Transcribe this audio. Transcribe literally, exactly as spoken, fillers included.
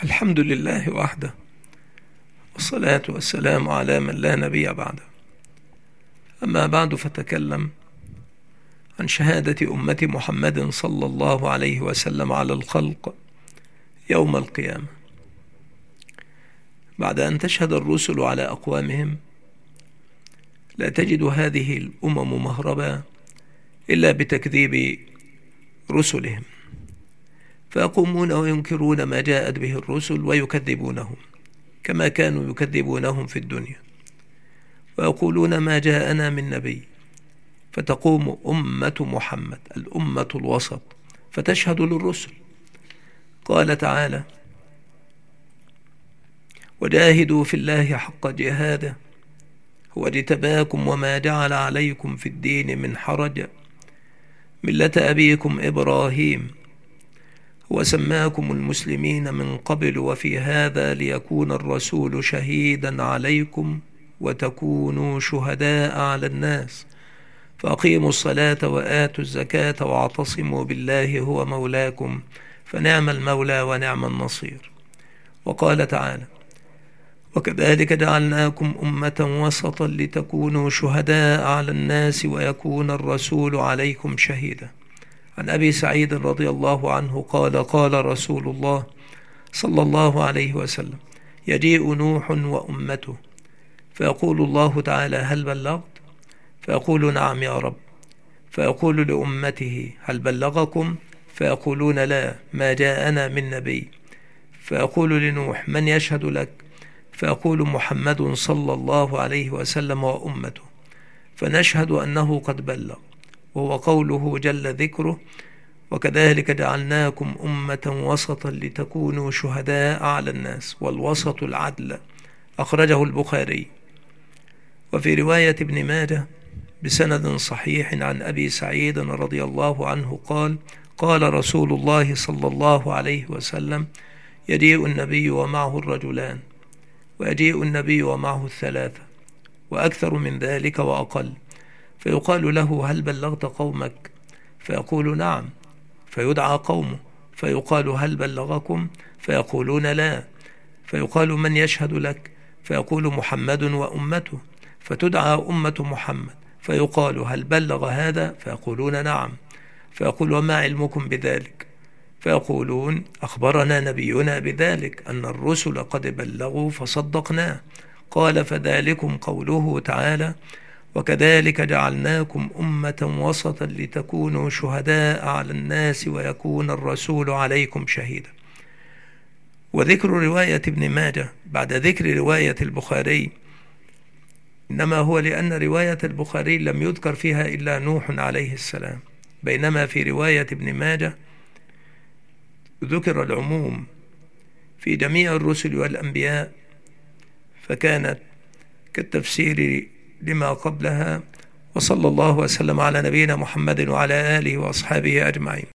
الحمد لله وحده، والصلاة والسلام على من لا نبي بعده. أما بعد، فتكلم عن شهادة أمة محمد صلى الله عليه وسلم على الخلق يوم القيامة. بعد أن تشهد الرسل على أقوامهم، لا تجد هذه الأمم مهربا إلا بتكذيب رسلهم، فيقومون وينكرون ما جاءت به الرسل ويكذبونهم كما كانوا يكذبونهم في الدنيا، ويقولون ما جاءنا من نبي. فتقوم أمة محمد الأمة الوسط فتشهد للرسل. قال تعالى: وجاهدوا في الله حق جهاده هو اجتباكم وما جعل عليكم في الدين من حرج ملة أبيكم إبراهيم هو سماكم المسلمين من قبل وفي هذا ليكون الرسول شهيدا عليكم وتكونوا شهداء على الناس فأقيموا الصلاة وآتوا الزكاة واعتصموا بالله هو مولاكم فنعم المولى ونعم النصير. وقال تعالى: وكذلك جعلناكم أمة وسطا لتكونوا شهداء على الناس ويكون الرسول عليكم شهيدا. عن أبي سعيد رضي الله عنه قال: قال رسول الله صلى الله عليه وسلم: يجيء نوح وأمته فيقول الله تعالى: هل بلغت؟ فيقول: نعم يا رب. فيقول لأمته: هل بلغكم؟ فيقولون: لا، ما جاءنا من نبي. فيقول لنوح: من يشهد لك؟ فيقول: محمد صلى الله عليه وسلم وأمته. فنشهد أنه قد بلغ، وهو قوله جل ذكره: وكذلك جعلناكم أمة وسطا لتكونوا شهداء على الناس. والوسط العدل. أخرجه البخاري. وفي رواية ابن ماجه بسند صحيح عن أبي سعيد رضي الله عنه قال: قال رسول الله صلى الله عليه وسلم: يجيء النبي ومعه الرجلان، ويجيء النبي ومعه الثلاثة، وأكثر من ذلك وأقل، فيقال له: هل بلغت قومك؟ فيقول: نعم. فيدعى قومه فيقال: هل بلغكم؟ فيقولون: لا. فيقال: من يشهد لك؟ فيقول: محمد وأمته. فتدعى أمة محمد فيقال: هل بلغ هذا؟ فيقولون: نعم. فيقول: وما علمكم بذلك؟ فيقولون: أخبرنا نبينا بذلك أن الرسل قد بلغوا فصدقناه. قال: فذلكم قوله تعالى: وكذلك جعلناكم أمة وسطا لتكونوا شهداء على الناس ويكون الرسول عليكم شهيدا. وذكر رواية ابن ماجه بعد ذكر رواية البخاري إنما هو لأن رواية البخاري لم يذكر فيها إلا نوح عليه السلام، بينما في رواية ابن ماجه ذكر العموم في جميع الرسل والأنبياء، فكانت كالتفسير لما قبلها. وصلى الله وسلم على نبينا محمد وعلى آله وأصحابه أجمعين.